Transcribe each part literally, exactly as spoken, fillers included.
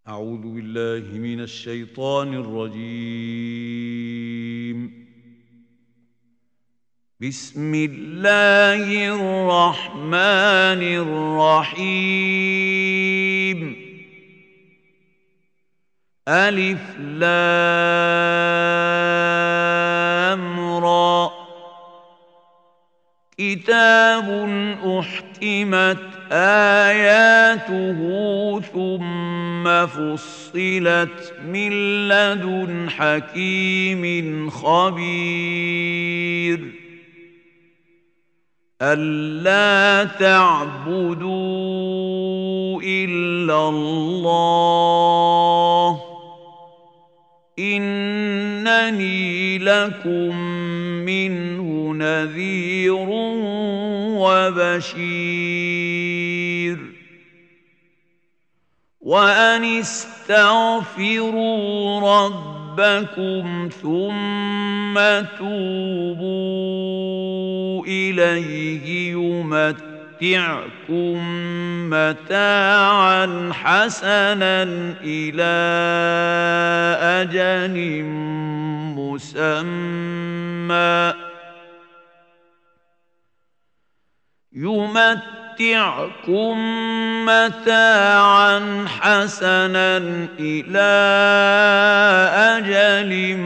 أعوذ بالله من الشيطان الرجيم. بسم الله الرحمن الرحيم. ألف لام را. كتاب أحكمت آياته ثم فصلت من لدن حكيم خبير. ألا تعبدوا إلا الله إنني لكم منه نذير وبشير. وأن استغفروا ربكم ثم توبوا إليه يمتعكم متاعا حسنا إلى أجل مسمى يمتعكم متاعا حسنا إلى أجل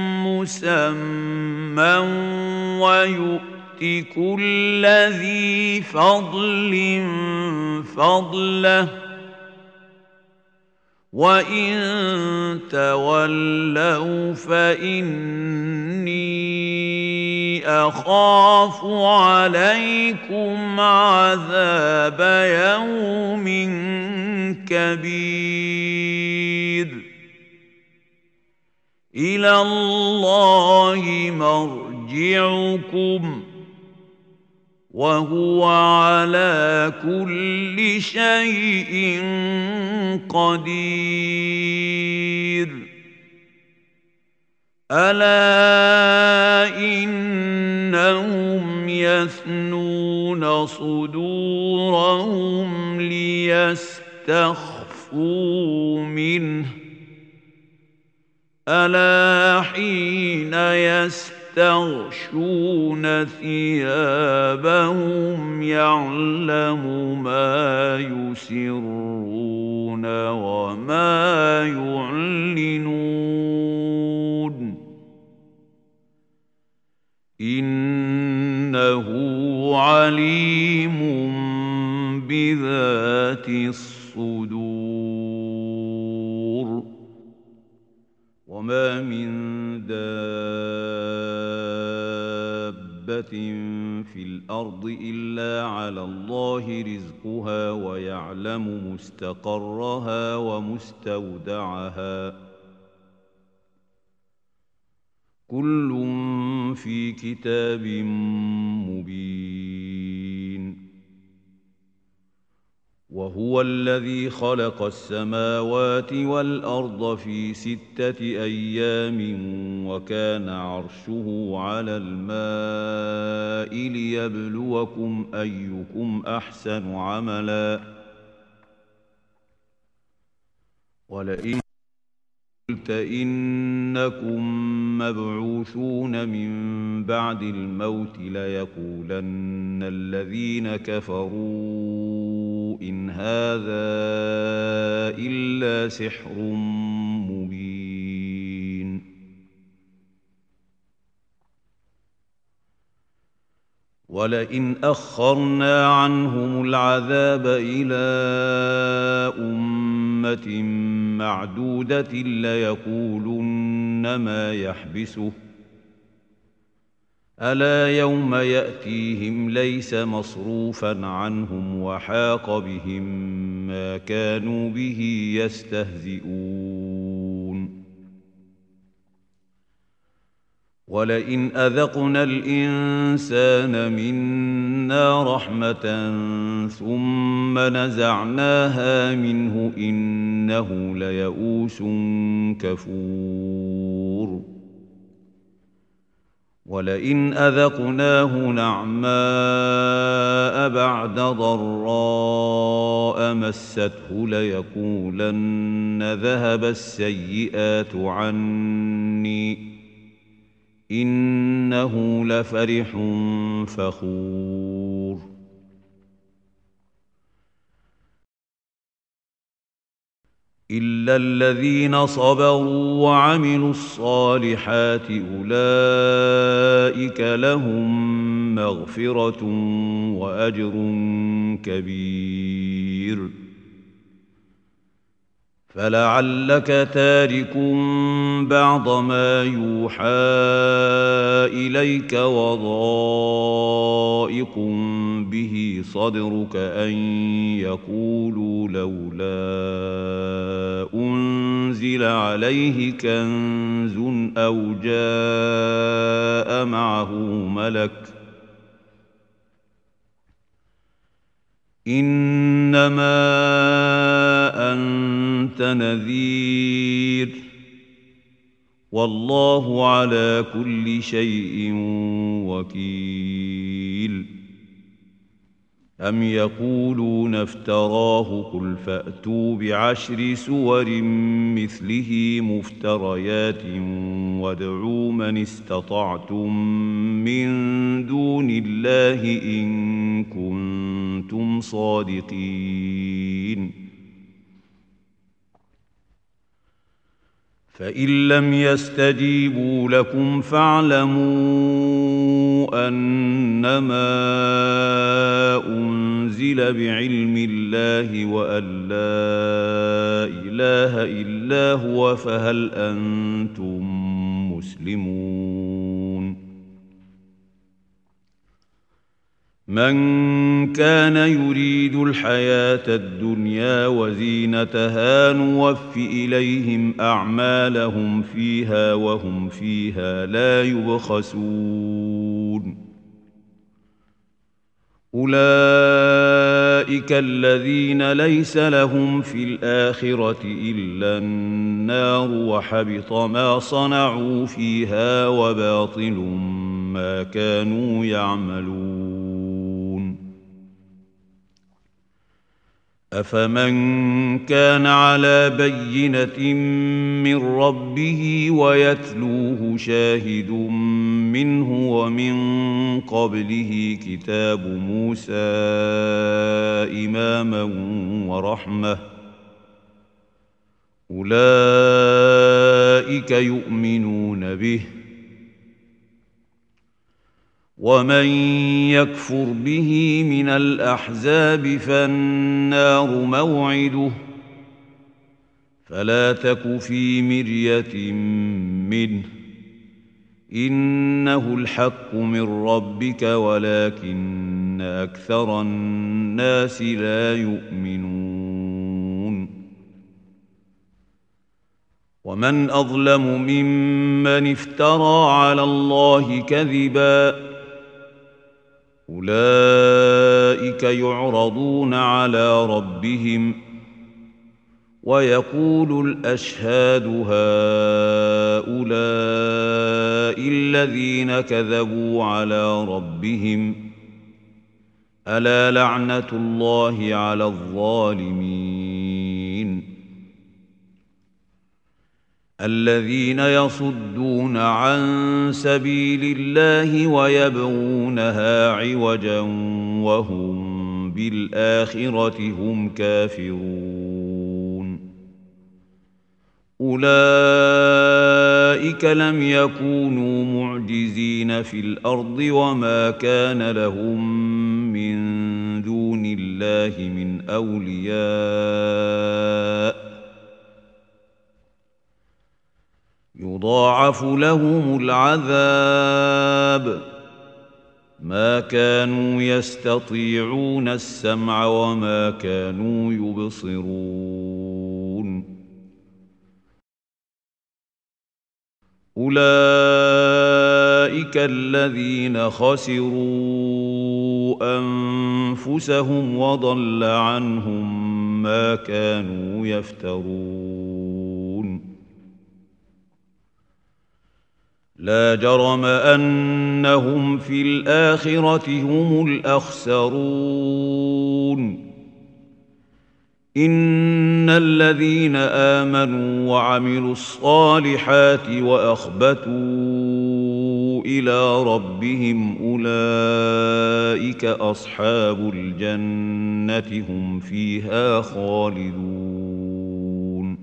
مسمى ويؤت كل ذي فضل فضله. وإن تولوا فإني أخاف عليكم عذاب يوم كبير. إلى الله مرجعكم وهو على كل شيء قدير. ألا إنهم يثنون صدورهم ليستخفوا منه. ألا حين يستغشون ثيابهم يعلم ما يسرون وما يعلنون إنه عليم بذات الصدور. وما من دابة في الأرض إلا على الله رزقها ويعلم مستقرها ومستودعها كل في كتاب مبين. وهو الذي خلق السماوات والأرض في ستة أيام وكان عرشه على الماء ليبلوكم أيكم أحسن عملا. ولئن قلت إنكم مبعوثون من بعد الموت ليقولن الذين كفروا إن هذا إلا سحر مبين. ولئن أخرنا عنهم العذاب إلى أمة معدودة ليقولن ما يحبسه ألا يوم يأتيهم ليس مصروفا عنهم وحاق بهم ما كانوا به يستهزئون. ولئن أذقنا الإنسان منا رحمة ثم نزعناها منه إنه ليئوس كفور. ولئن أذقناه نعماء بعد ضراء مسته ليقولن ذهب السيئات عني إنه لفرح فخور إلا الذين صبروا وعملوا الصالحات أولئك لهم مغفرة وأجر كبير فلعلك تارك بعض ما يوحى إليك وضائق به صدرك أن يقولوا لولا أنزل عليه كنز أو جاء معه ملك إنما أنت نذير والله على كل شيء وكيل أم يقولون افتراه قل فأتوا بعشر سور مثله مفتريات وادعوا من استطعتم من دون الله إن كنتم صادقين فإن لم يستجيبوا لكم فاعلموا أنما أنزل بعلم الله وأن لا إله إلا هو فهل أنتم مسلمون من كان يريد الحياة الدنيا وزينتها نوف إليهم أعمالهم فيها وهم فيها لا يبخسون أولئك الذين ليس لهم في الآخرة إلا النار وحبط ما صنعوا فيها وباطل ما كانوا يعملون أفمن كان على بينة من ربه ويتلوه شاهد منه ومن قبله كتاب موسى إماما ورحمة أولئك يؤمنون به ومن يكفر به من الأحزاب فالنار موعده فلا تك في مرية منه إنه الحق من ربك ولكن أكثر الناس لا يؤمنون ومن أظلم ممن افترى على الله كذبا أولئك يعرضون على ربهم ويقول الأشهاد هؤلاء الذين كذبوا على ربهم ألا لعنة الله على الظالمين الذين يصدون عن سبيل الله ويبغونها عوجا وهم بالآخرة هم كافرون أولئك لم يكونوا معجزين في الأرض وما كان لهم من دون الله من أولياء يضاعف لهم العذاب ما كانوا يستطيعون السمع وما كانوا يبصرون أولئك الذين خسروا أنفسهم وضل عنهم ما كانوا يفترون لا جرم أنهم في الآخرة هم الأخسرون إن الذين آمنوا وعملوا الصالحات وأخبتوا إلى ربهم أولئك أصحاب الجنة هم فيها خالدون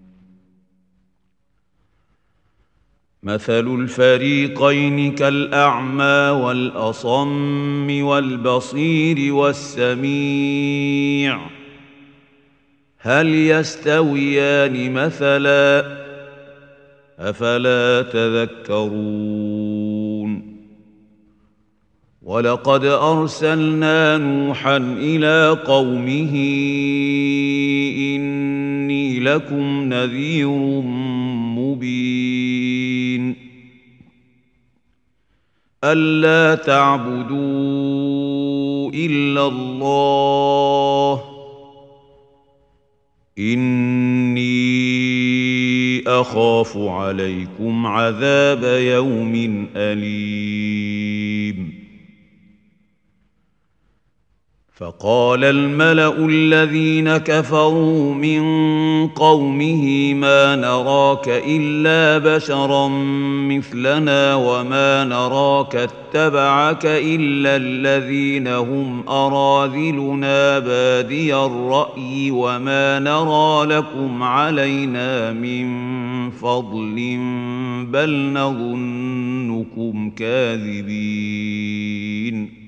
مثل الفريقين كالأعمى والأصم والبصير والسميع هل يستويان مثلا أفلا تذكرون ولقد أرسلنا نوحا إلى قومه إني لكم نذير مبين ألا تعبدوا إلا الله إني أخاف عليكم عذاب يوم أليم فقال الملأ الذين كفروا من قومه ما نراك إلا بشرا مثلنا وما نراك اتبعك إلا الذين هم أراذلنا بادي الرأي وما نرى لكم علينا من فضل بل نظنكم كاذبين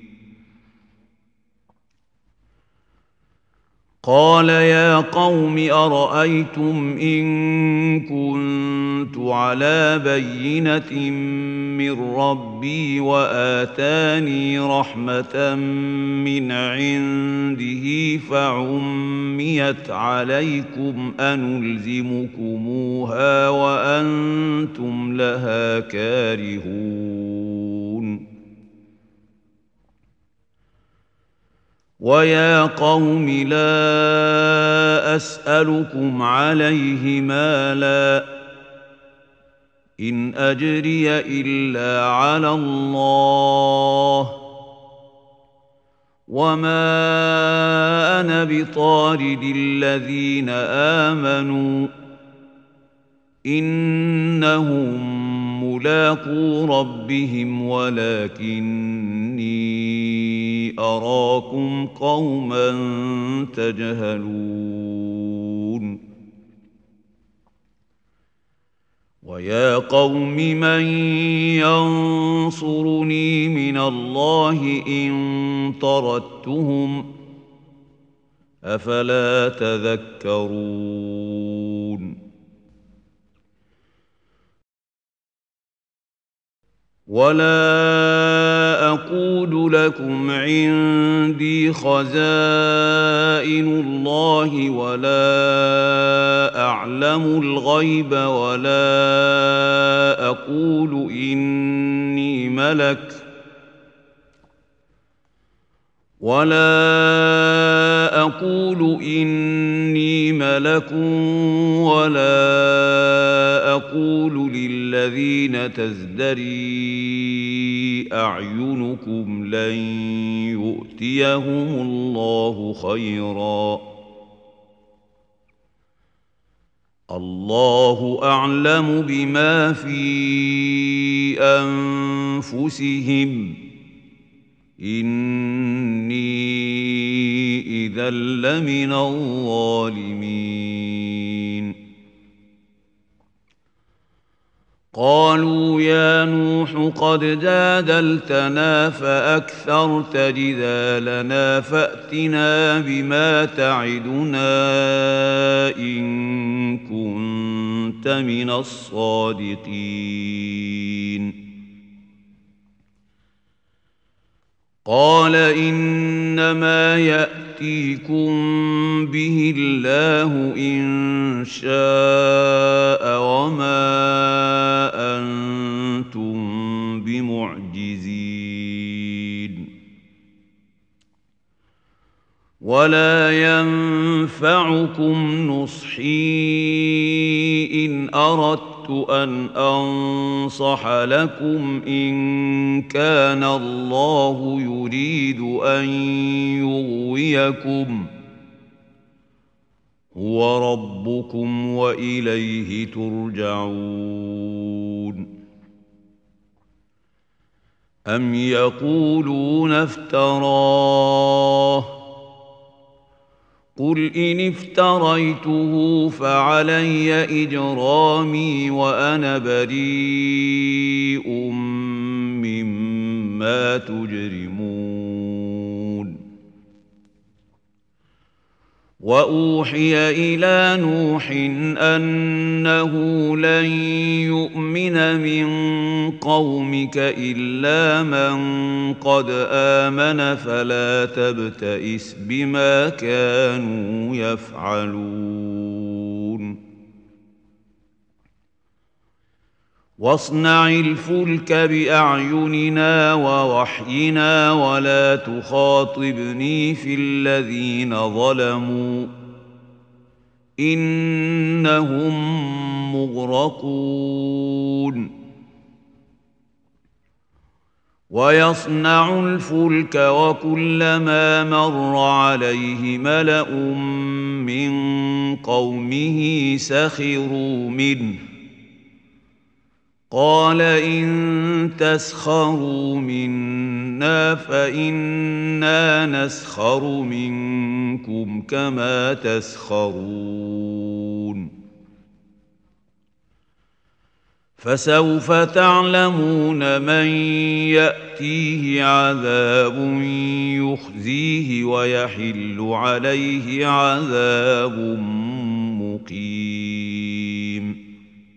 قال يا قوم أرأيتم إن كنت على بينة من ربي وآتاني رحمة من عنده فعميت عليكم أنلزمكموها وأنتم لها كارهون ويا قوم لا أسألكم عليه مالا إن أجري إلا على الله وما أنا بطارد الذين آمنوا إنهم ملاقو ربهم ولكني أراكم قوما تجهلون ويا قوم من ينصرني من الله إن طردتهم أفلا تذكرون ولا أقول لكم عندي خزائن الله ولا أعلم الغيب ولا أقول إني ملك ولا أقول إني ملك ولا أقول للذين تزدري أعينكم لن يؤتيهم الله خيرا الله أعلم بما في أنفسهم إني إذا لمن الظالمين قالوا يا نوح قد جادلتنا فأكثرت جدالنا فأتنا بما تعدنا إن كنت من الصادقين قال إنما يأتيكم به الله إن شاء وما أنتم بمعجزين ولا ينفعكم نصحي إن أردت أردت أن أنصح لكم إن كان الله يريد أن يغويكم هو ربكم وإليه ترجعون. أم يقولون افتراه قل إن افتريته فعلي إجرامي وأنا بريء مما تجرمون. وأوحي إلى نوح أنه لن يؤمن من قومك إلا من قد آمن فلا تبتئس بما كانوا يفعلون. واصنع الفلك بأعيننا ووحينا ولا تخاطبني في الذين ظلموا إنهم مغرقون. ويصنع الفلك وكلما مر عليه ملأ من قومه سخروا منه قال إن تسخروا منا فإنا نسخر منكم كما تسخرون. فسوف تعلمون من يأتيه عذاب يخزيه ويحل عليه عذاب مقيم.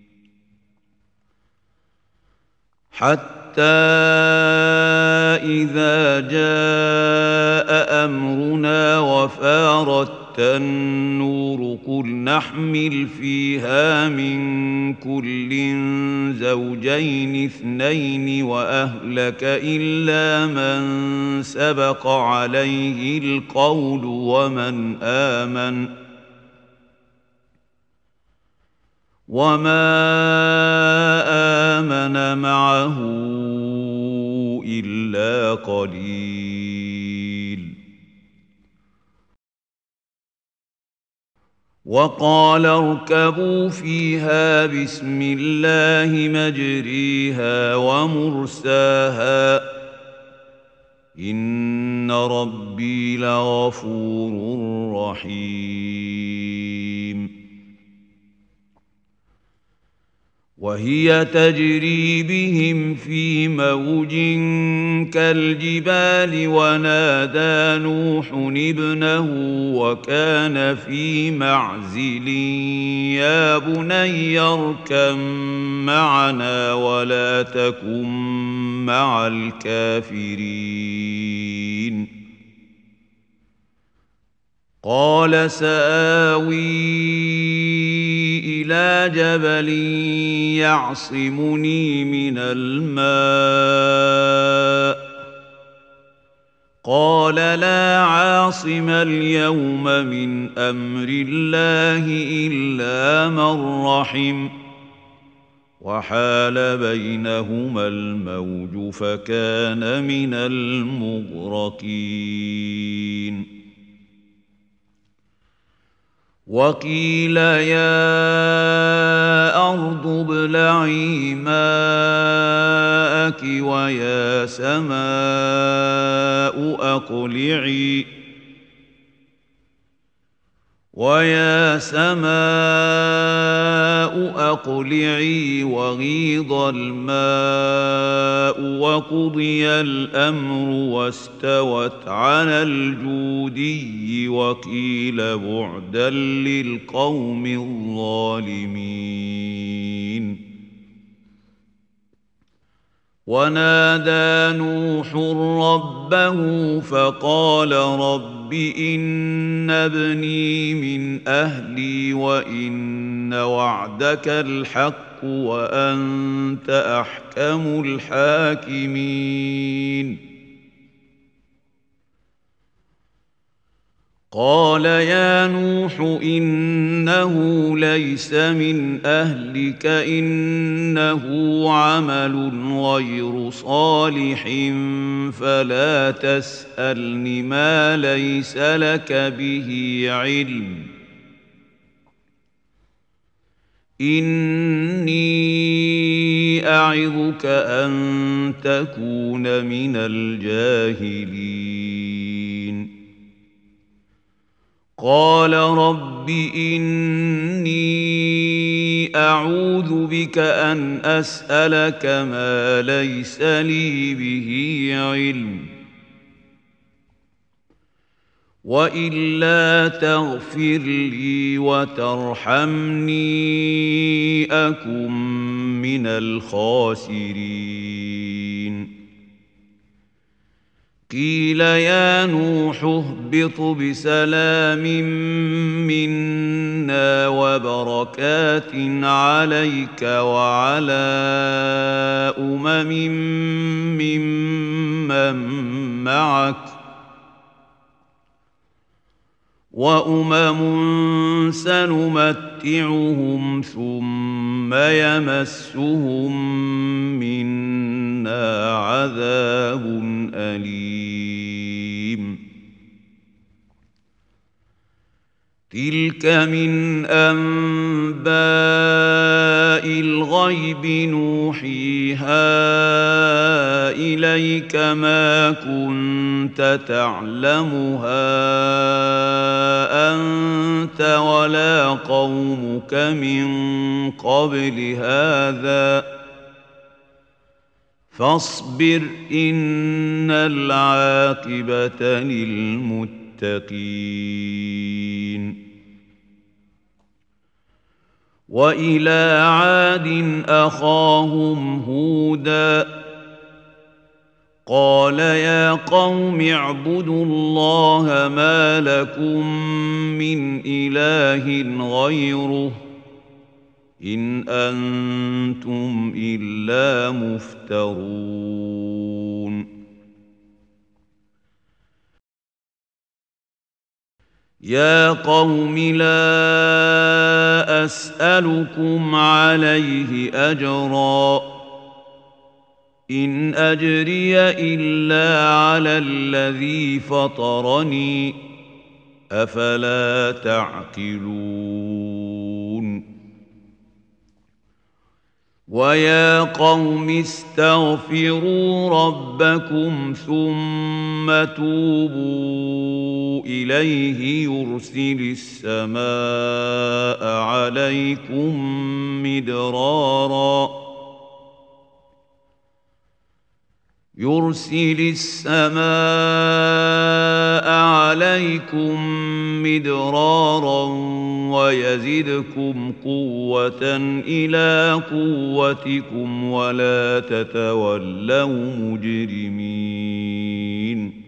حتى إذا جاء أمرنا وفارت النور قل نحمل فيها من كل زوجين اثنين وأهلك إلا من سبق عليه القول ومن آمن وما آمن معه إلا قليل. وقال اركبوا فيها بسم الله مجريها ومرساها إن ربي لغفور رحيم. وهي تجري بهم في موج كالجبال ونادى نوح ابنه وكان في معزل يا بني اركب معنا ولا تكن مع الكافرين. قال سآوي إلى جبل يعصمني من الماء قال لا عاصم اليوم من أمر الله إلا من رحم وحال بينهما الموج فكان من المغرقين. وقيل يا أرض ابلعي ماءك ويا سماء أقلعي ويا سماء أقلعي وغيض الماء وقضي الأمر واستوت على الجودي وقيل بعدا للقوم الظالمين. ونادى نوح ربه فقال رب إن ابني من أهلي وإن وعدك الحق وأنت أحكم الحاكمين. قال يا نوح إنه ليس من أهلك إنه عمل غير صالح فلا تسألني ما ليس لك به علم إني أعظك أن تكون من الجاهلين قال رب إني أعوذ بك أن أسألك ما ليس لي به علم وإلا تغفر لي وترحمني أكن من الخاسرين قيل يا نوح اهبط بسلام منا وبركات عليك وعلى أمم ممن معك وأمم سنمتعهم ثم يمسهم منا عذاب أليم تلك من أنباء الغيب نوحيها إليك ما كنت تعلمها أنت ولا قومك من قبل هذا فاصبر إن العاقبة للمتقين وإلى عاد أخاهم هودا قال يا قوم اعبدوا الله ما لكم من إله غيره إن أنتم إلا مفترون يا قوم لا أسألكم عليه أجرا إن أجري إلا على الذي فطرني أفلا تعقلون ويا قوم استغفروا ربكم ثم توبوا إليه يرسل السماء عليكم مدرارا يرسل السماء عليكم مدرارا ويزدكم قوة إلى قوتكم ولا تتولوا مجرمين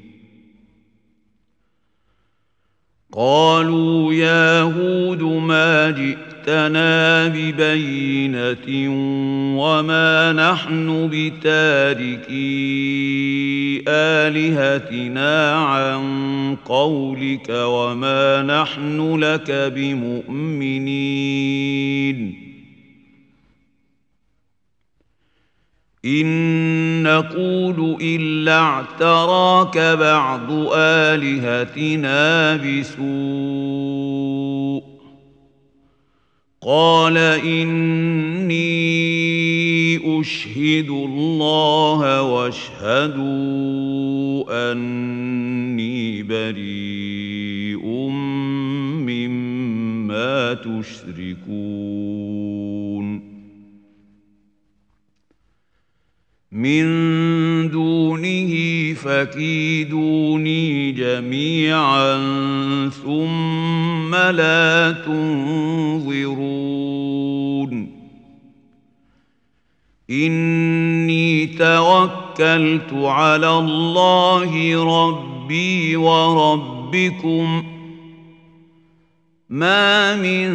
قالوا يا هود ما جئتنا ببينة وما نحن بتاركي آلهتنا عن قولك وما نحن لك بمؤمنين إن نقول إلا اعتراك بعض آلهتنا بسوء قال إني أشهد الله واشهدوا أني بريء مما تشركون من دونه فكيدوني جميعا ثم لا تنظرون إني توكلت على الله ربي وربكم ما من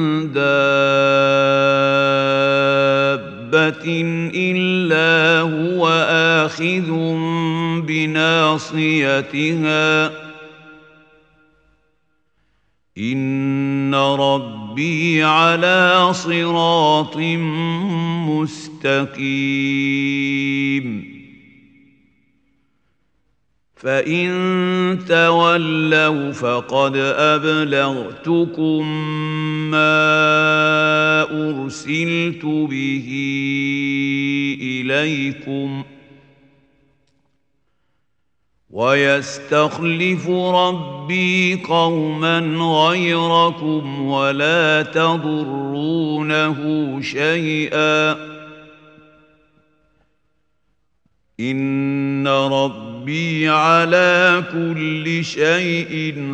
دابة إلا هو آخذ بناصيتها ربي على صراط مستقيم فإن تولوا فقد أبلغتكم ما أرسلت به إليكم ويستخلف ربي قوما غيركم ولا تضرونه شيئا إن ربي على كل شيء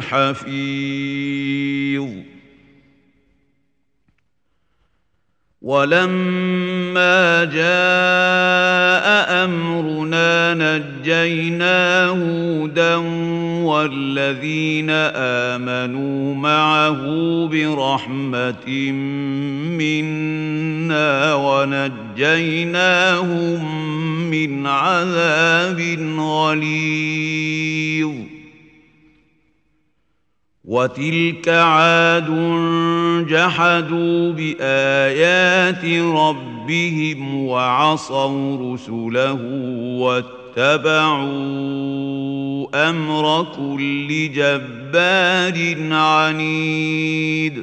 حفيظ ولما جاء أمرنا نجينا هودا والذين آمنوا معه برحمة منا ونجيناهم من عذاب غليظ وتلك عاد جحدوا بآيات ربهم وعصوا رسله واتبعوا أمر كل جبار عنيد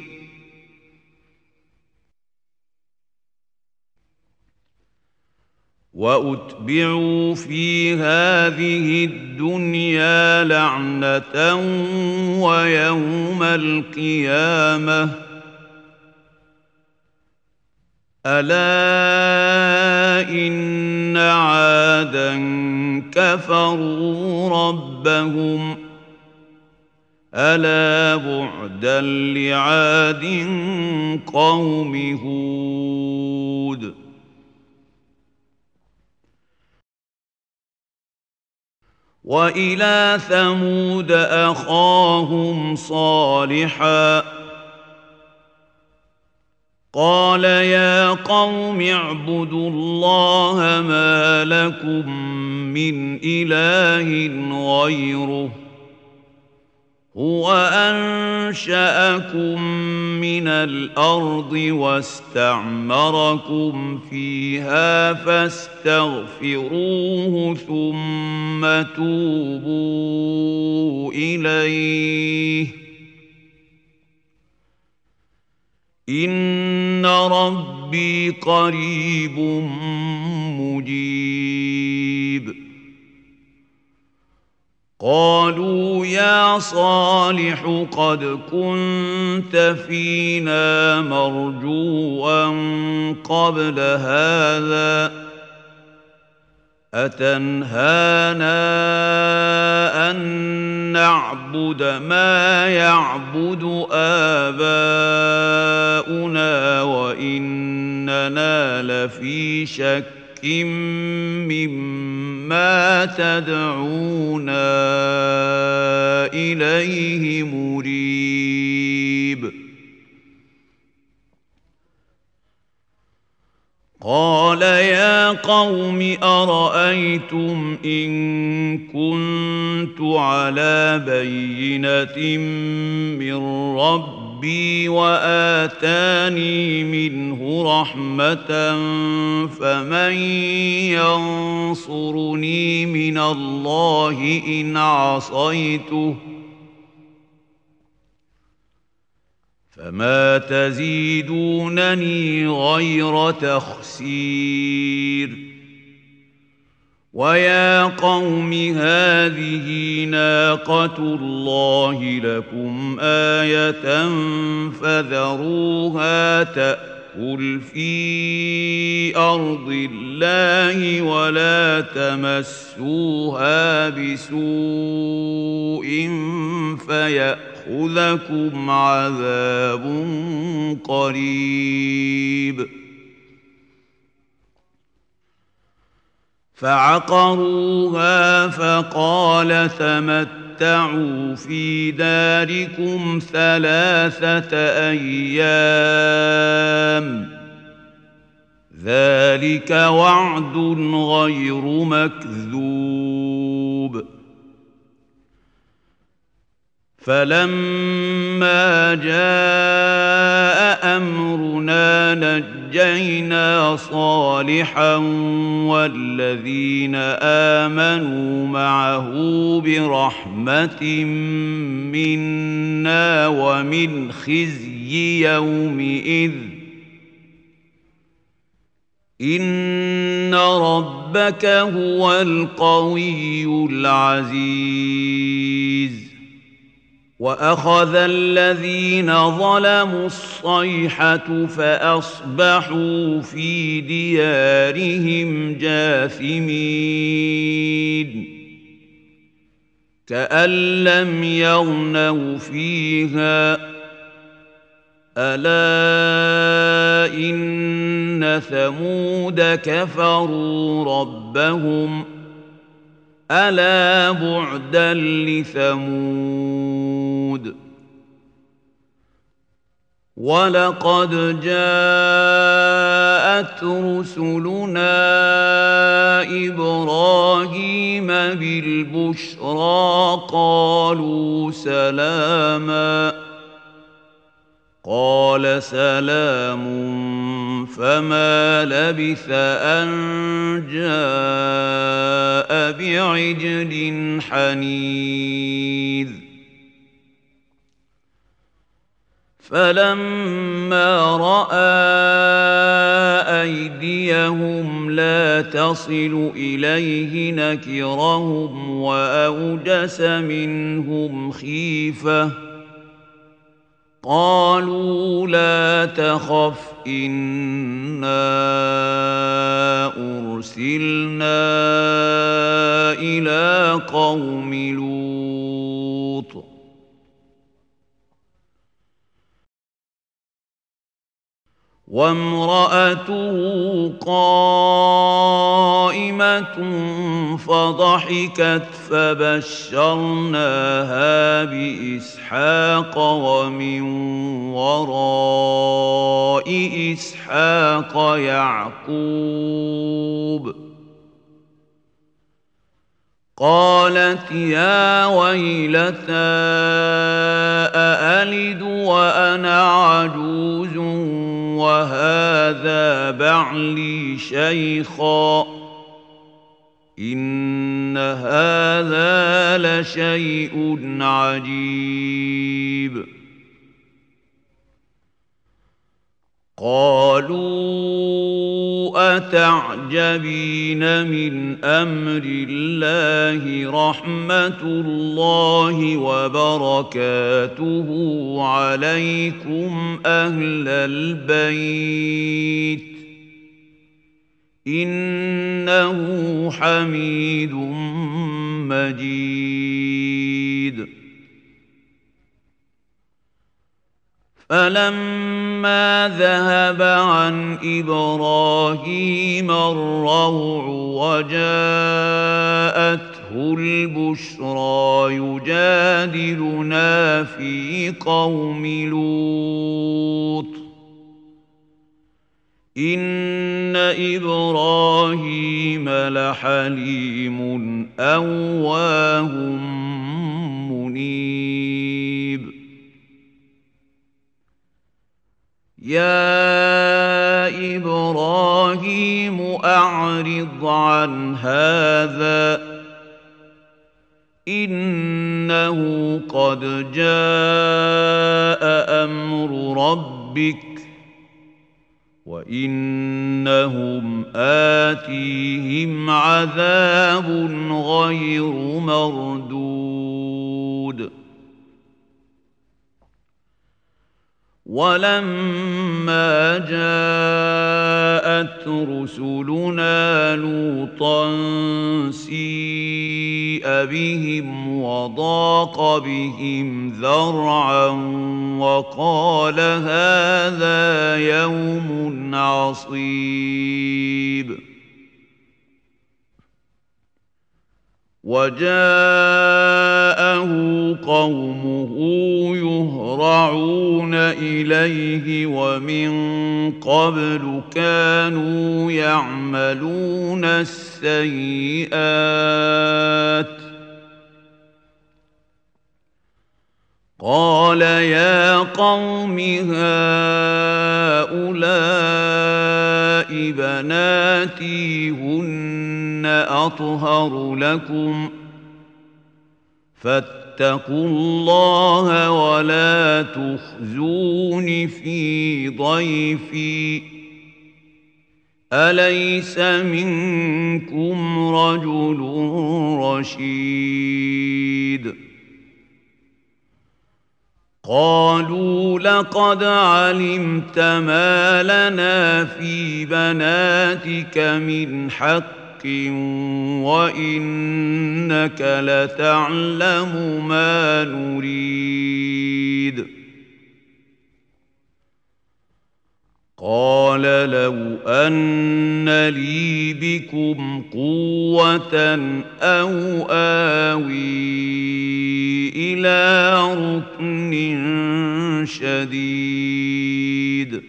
وأتبعوا في هذه الدنيا لعنة ويوم القيامة ألا إن عادا كفروا ربهم ألا بعدا لعاد قوم هود وإلى ثمود أخاهم صالحا قال يا قوم اعبدوا الله ما لكم من إله غيره هو أنشأكم من الأرض واستعمركم فيها فاستغفروه ثم توبوا إليه إن ربي قريب مجيب قالوا يا صالح قد كنت فينا مرجوا قبل هذا أتنهانا أن نعبد ما يعبد آباؤنا وإننا لفي شك مما تدعونا إليه مريب قال يا قوم أرأيتم إن كنت على بينة من ربي وآتاني منه رحمة فمن ينصرني من الله إن عصيته فما تزيدونني غير تخسير ويا قوم هذه ناقة الله لكم آية فذروها تأكل في أرض الله ولا تمسوها بسوء فيأخذكم عذاب قريب فعقروها فقال تمتعوا في داركم ثلاثة أيام ذلك وعد غير مكذوب فلما جاء أمرنا نجينا صالحا والذين آمنوا معه برحمة منا ومن خزي يومئذ إن ربك هو القوي العزيز وأخذ الذين ظلموا الصيحة فأصبحوا في ديارهم جاثمين كأن لم يغنوا فيها ألا إن ثمود كفروا ربهم ألا بعدا لثمود ولقد جاءت رسلنا إبراهيم بالبشرى قالوا سلاما قال سلام فما لبث أن جاء بعجل حنيذ فلما رأى أيديهم لا تصل إليه نكرهم وأوجس منهم خيفة قالوا لا تخف إنا أرسلنا إلى قوم لوط وامرأته قائمة فضحكت فبشرناها بإسحاق ومن وراء إسحاق يعقوب قالت يا ويلتى أألد وأنا عجوز وهذا بعلي شيخا إن هذا لشيء عجيب قالوا أتعجبين من أمر الله رحمة الله وبركاته عليكم أهل البيت إنه حميد مجيد فلما ذهب عن إبراهيم الروع وجاءته البشرى يجادلنا في قوم لوط إن إبراهيم لحليم أواه منيب يا إبراهيم أعرض عن هذا إنه قد جاء أمر ربك وإنهم آتيهم عذاب غير مردود ولما جاءت رسلنا لوطا سيء بهم وضاق بهم ذرعا وقال هذا يوم عصيب وجاءه قومه يهرعون إليه ومن قبل كانوا يعملون السيئات قال يا قوم هؤلاء بناتي هن أطهر لكم فاتقوا الله ولا تخزون في ضيفي أليس منكم رجل رشيد قالوا لقد علمت ما لنا في بناتك من حق وإنك لتعلم ما نريد قال لو أن لي بكم قوة أو آوي إلى ركن شديد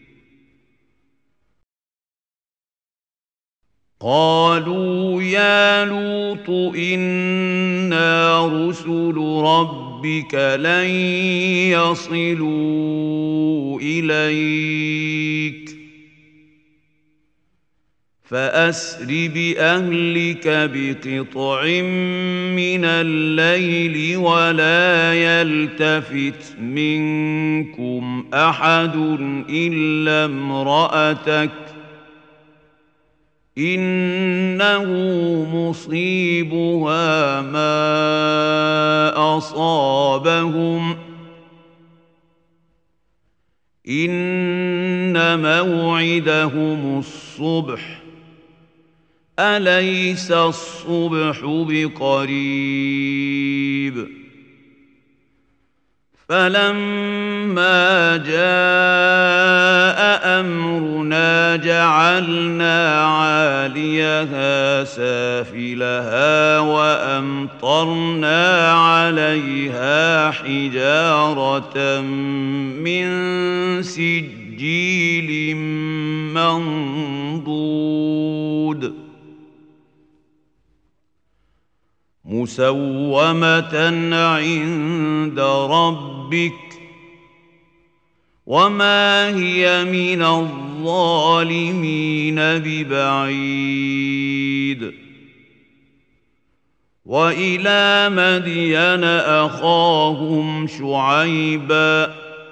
قالوا يا لوط إنا رسل ربك لن يصلوا إليك فأسر بأهلك بقطع من الليل ولا يلتفت منكم أحد إلا امرأتك إنه مصيبها ما أصابهم إن موعدهم الصبح أليس الصبح بقريب فلما جاء أمرنا جعلنا عاليها سافلها وأمطرنا عليها حجارة من سجيل منضود مسومة عند ربك وما هي من الظالمين ببعيد وإلى مدين أخاهم شعيبا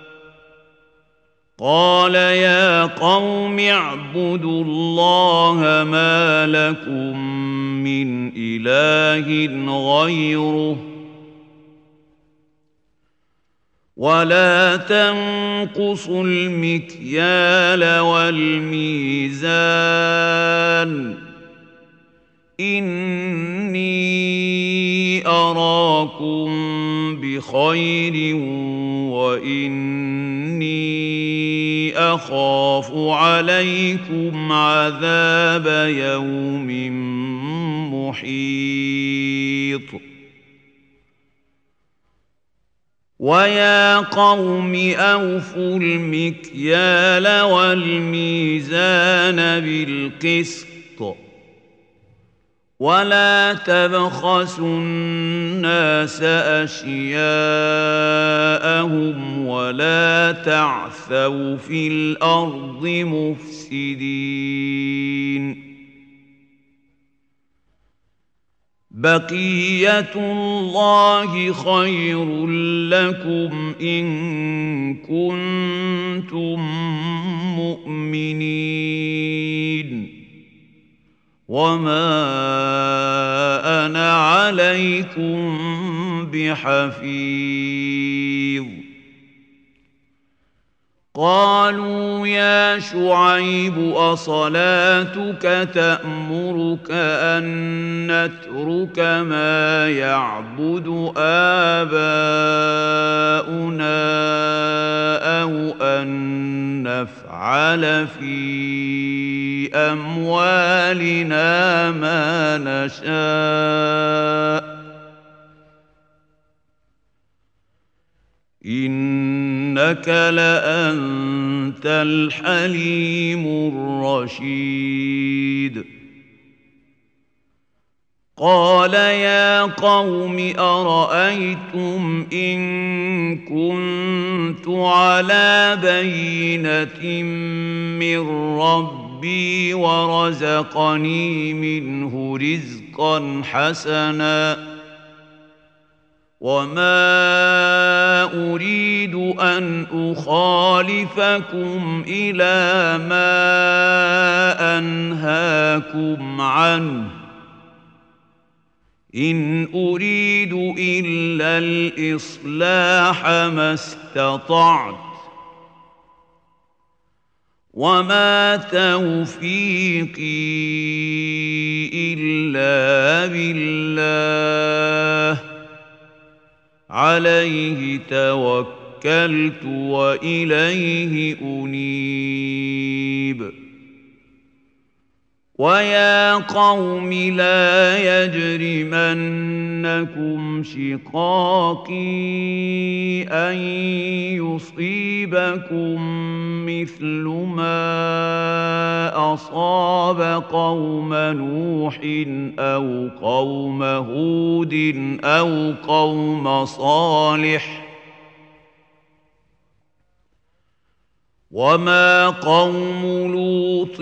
قال يا قوم اعبدوا الله ما لكم من إله غيره ولا تنقصوا المكيال والميزان إني أراكم بخير وإني أخاف عليكم عذاب يوم محيط ويا قوم أوفوا المكيال والميزان بالقسط ولا تبخسوا الناس أشياءهم ولا تعثوا في الأرض مفسدين بقية الله خير لكم إن كنتم مؤمنين وما أنا عليكم بحفيظ قالوا يا شعيب أصلاتك تأمرك أن نترك ما يعبد آباؤنا أو أن نفعل في أموالنا ما نشاء إنك لأنت الحليم الرشيد قال يا قوم أرأيتم إن كنت على بينة من ربي ورزقني منه رزقا حسنا وما أريد أن أخالفكم إلى ما أنهاكم عنه إن أريد إلا الإصلاح ما استطعت وما توفيقي إلا بالله عليه توكلت وإليه أنيب ويا قوم لا يجرمنكم شقاقي أن يصيبكم مثل ما أصاب قوم نوح أو قوم هود أو قوم صالح وما قوم لوط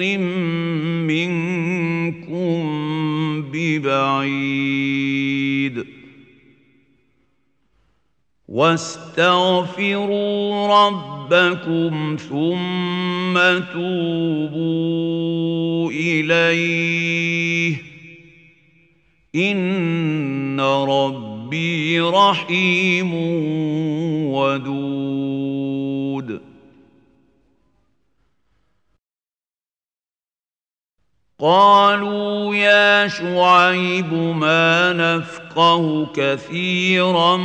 منكم ببعيد واستغفروا ربكم ثم توبوا إليه إن ربي رحيم ودود قالوا يا شعيب ما نفقه كثيرا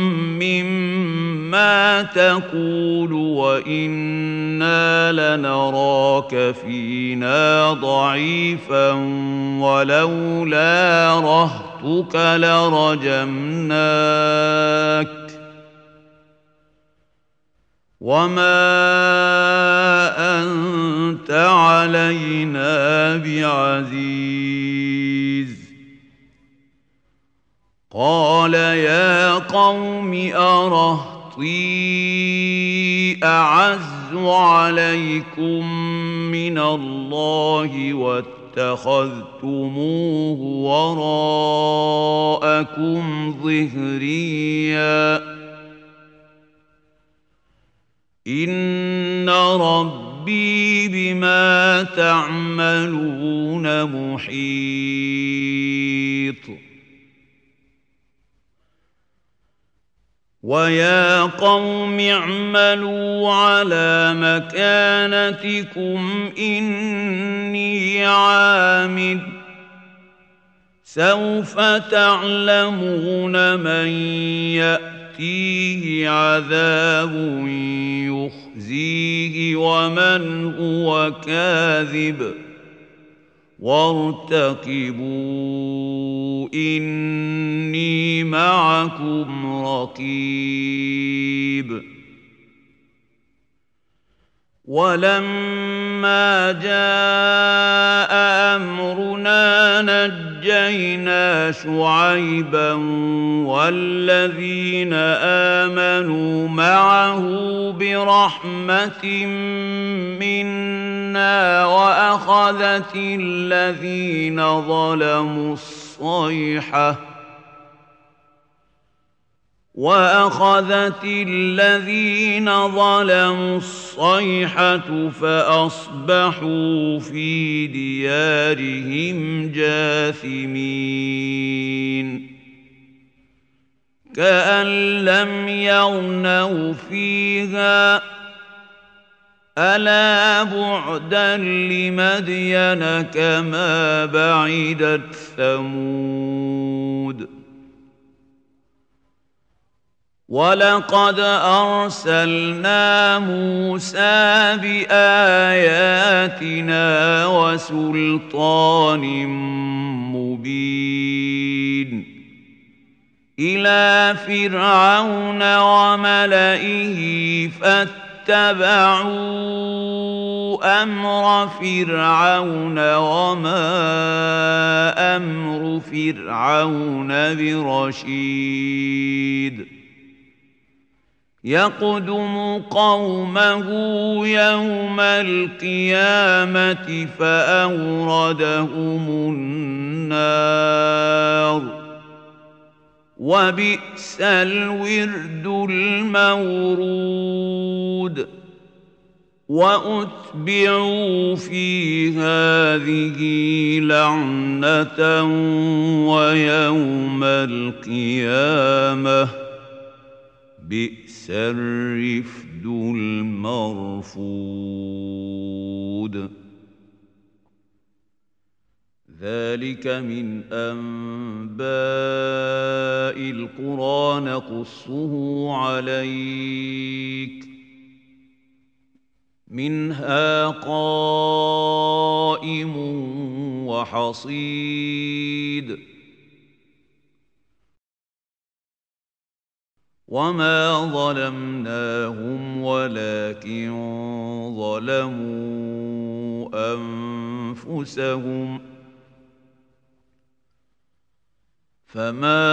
مما تقول وإنا لنراك فينا ضعيفا ولولا رهطك لرجمناك وما أنت علينا بعزيز قال يا قوم أرهطي أعز عليكم من الله واتخذتموه وراءكم ظهريا إن ربي بما تعملون محيط ويا قوم اعملوا على مكانتكم إني عامل سوف تعلمون من يأتي فيه عذاب يخزيه ومن هو كاذب وارتقبوا إني معكم رقيب ولما جاء أمرنا نجينا شعيبا والذين آمنوا معه برحمة منا وأخذت الذين ظلموا الصيحة وأخذت الذين ظلموا الصيحة فأصبحوا في ديارهم جاثمين كأن لم يغنوا فيها ألا بعدا لمدين كما بعدت ثمود ولقد أرسلنا موسى بآياتنا وسلطان مبين إلى فرعون وملئه فاتبعوا اتبعوا أمر فرعون وما أمر فرعون برشيد يقدم قومه يوم القيامة فأوردهم النار وبئس الورد المورود وأتبعوا في هذه لعنة ويوم القيامة بئس الرفد المرفود ذلك من أنباء القرى نقصه عليك منها قائم وحصيد وما ظلمناهم ولكن ظلموا أنفسهم فما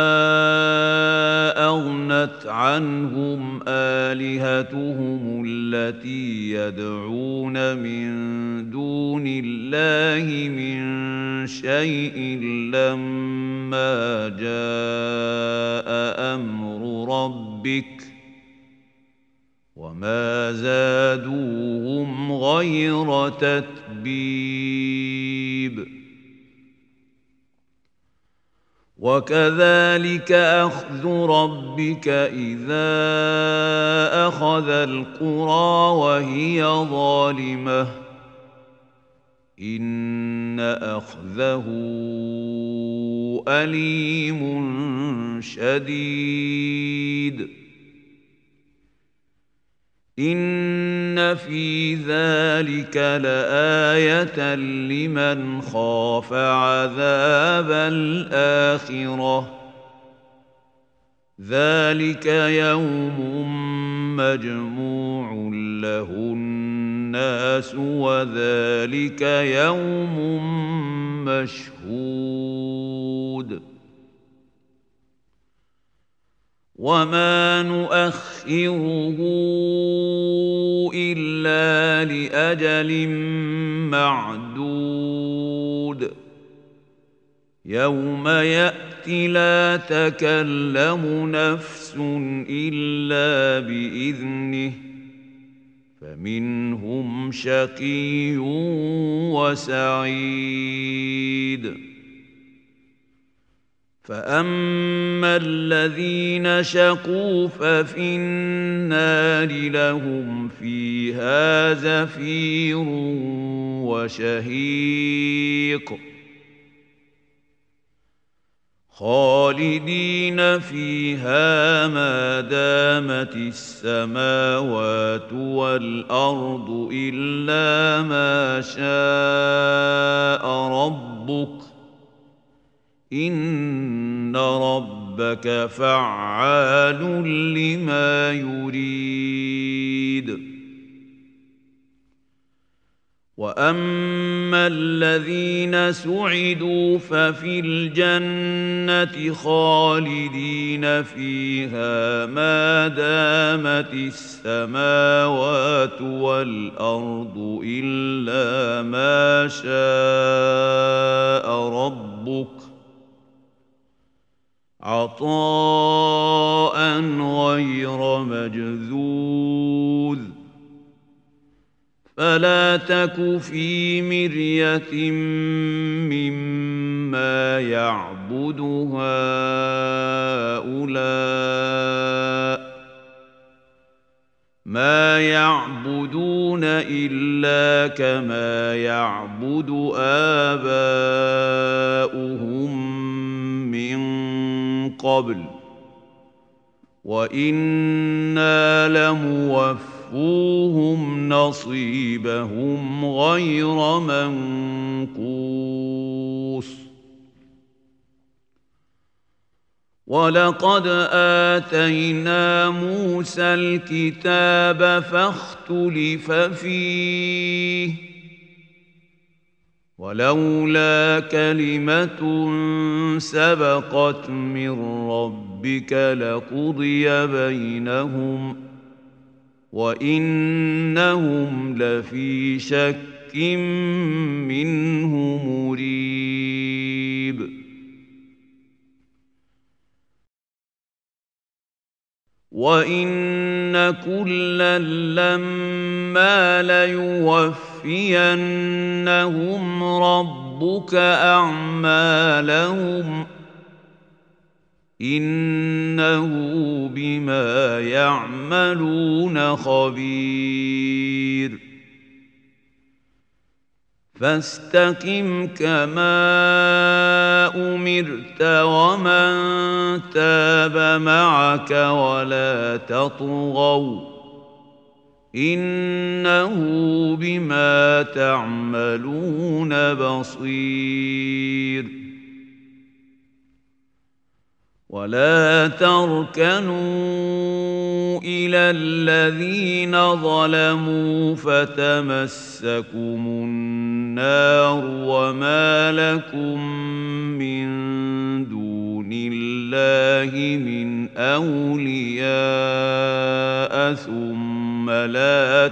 أغنت عنهم آلهتهم التي يدعون من دون الله من شيء لما جاء أمر ربك وما زادوهم غير تتبيب وكذلك أخذ ربك إذا أخذ القرى وهي ظالمة إن أخذه أليم شديد إن في ذلك لآية لمن خاف عذاب الآخرة ذلك يوم مجموع له الناس وذلك يوم مشهود وما نؤخره إلا لأجل معدود يوم يأتي لا تكلم نفس إلا بإذنه فمنهم شقي وسعيد فأما الذين شقوا ففي النار لهم فيها زفير وشهيق خالدين فيها ما دامت السماوات والأرض إلا ما شاء ربك إن ربك فعال لما يريد وأما الذين سعدوا ففي الجنة خالدين فيها ما دامت السماوات والأرض إلا ما شاء ربك عطاء غير مجذوذ فلا تك في مرية مما يعبد هؤلاء ما يعبدون إلا كما يعبد آباؤهم من قبل وإنا لموفوهم نصيبهم غير منقوص ولقد آتينا موسى الكتاب فاختلف فيه ولولا كلمة سبقت من ربك لقضي بينهم وإنهم لفي شك منه مريب وَإِنَّ كُلًّا لَّمَّا لَيُوَفِّيَنَّهُمْ رَبُّكَ أَعْمَالَهُمْ إِنَّهُ بِمَا يَعْمَلُونَ خَبِيرٌ فاستقم كما أمرت ومن تاب معك ولا تطغوا إنه بما تعملون بصير ولا تركنوا إلى الذين ظلموا فتمسكم النار وما لكم من دون الله من أولياء ثم لا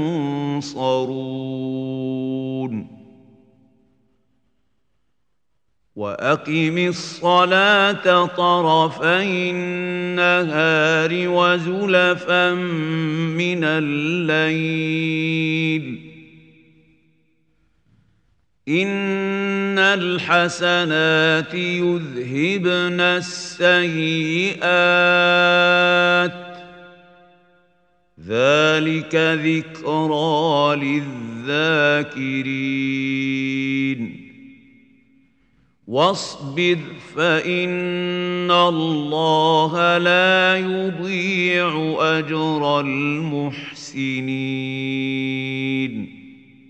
تنصرون وأقم الصلاة طرفي النهار وزلفا من الليل إن الحسنات يذهبن السيئات ذلك ذكرى للذاكرين واصبر فإن الله لا يضيع أجر المحسنين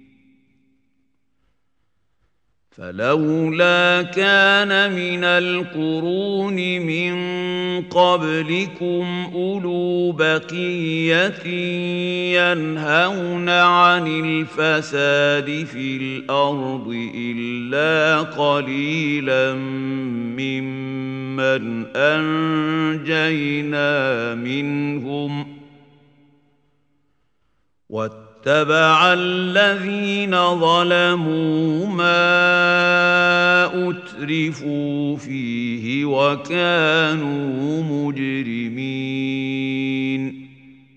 فلولا كان من القرون من قبلكم أولو بقية ينهون عن الفساد في الأرض إلا قليلا ممن أنجينا منهم واتبع الذين ظلموا ما أترفوا فيه وكانوا مجرمين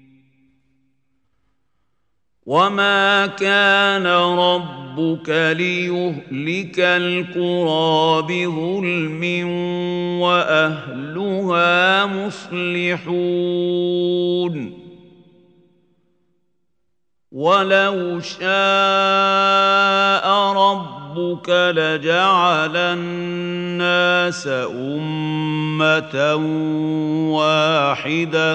وما كان ربك ليهلك القرى بظلم وأهلها مصلحون ولو شاء ربك لجعل الناس أمة واحدة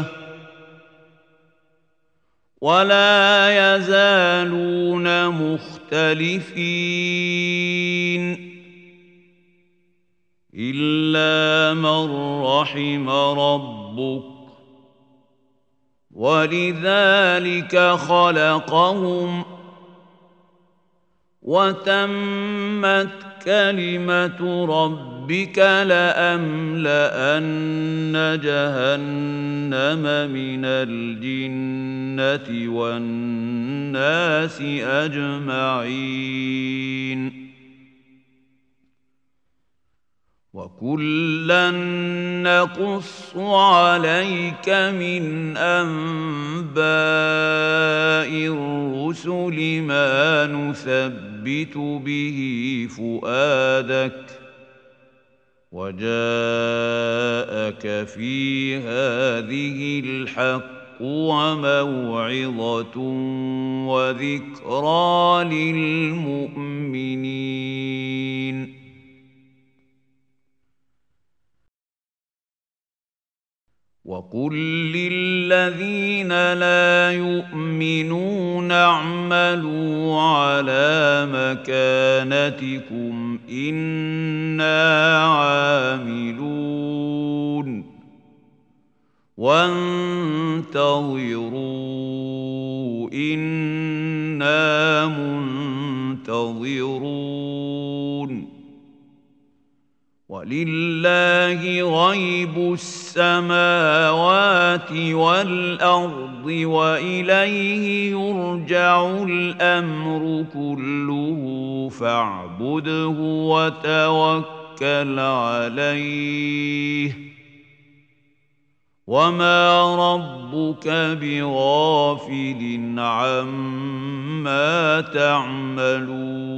ولا يزالون مختلفين إلا من رحم ربك ولذلك خلقهم وتمت كلمة ربك لأملأن جهنم من الجنة والناس أجمعين وكلا نقص عليك من أنباء الرسل ما نثبت به فؤادك وجاءك في هذه الحق وموعظة وذكرى للمؤمنين وقل للذين لا يؤمنون اعملوا على مكانتكم إنا عاملون وانتظروا إنا منتظرون ولله غيب السماوات والأرض وإليه يرجع الأمر كله فاعبده وتوكل عليه وما ربك بغافل عما تعملون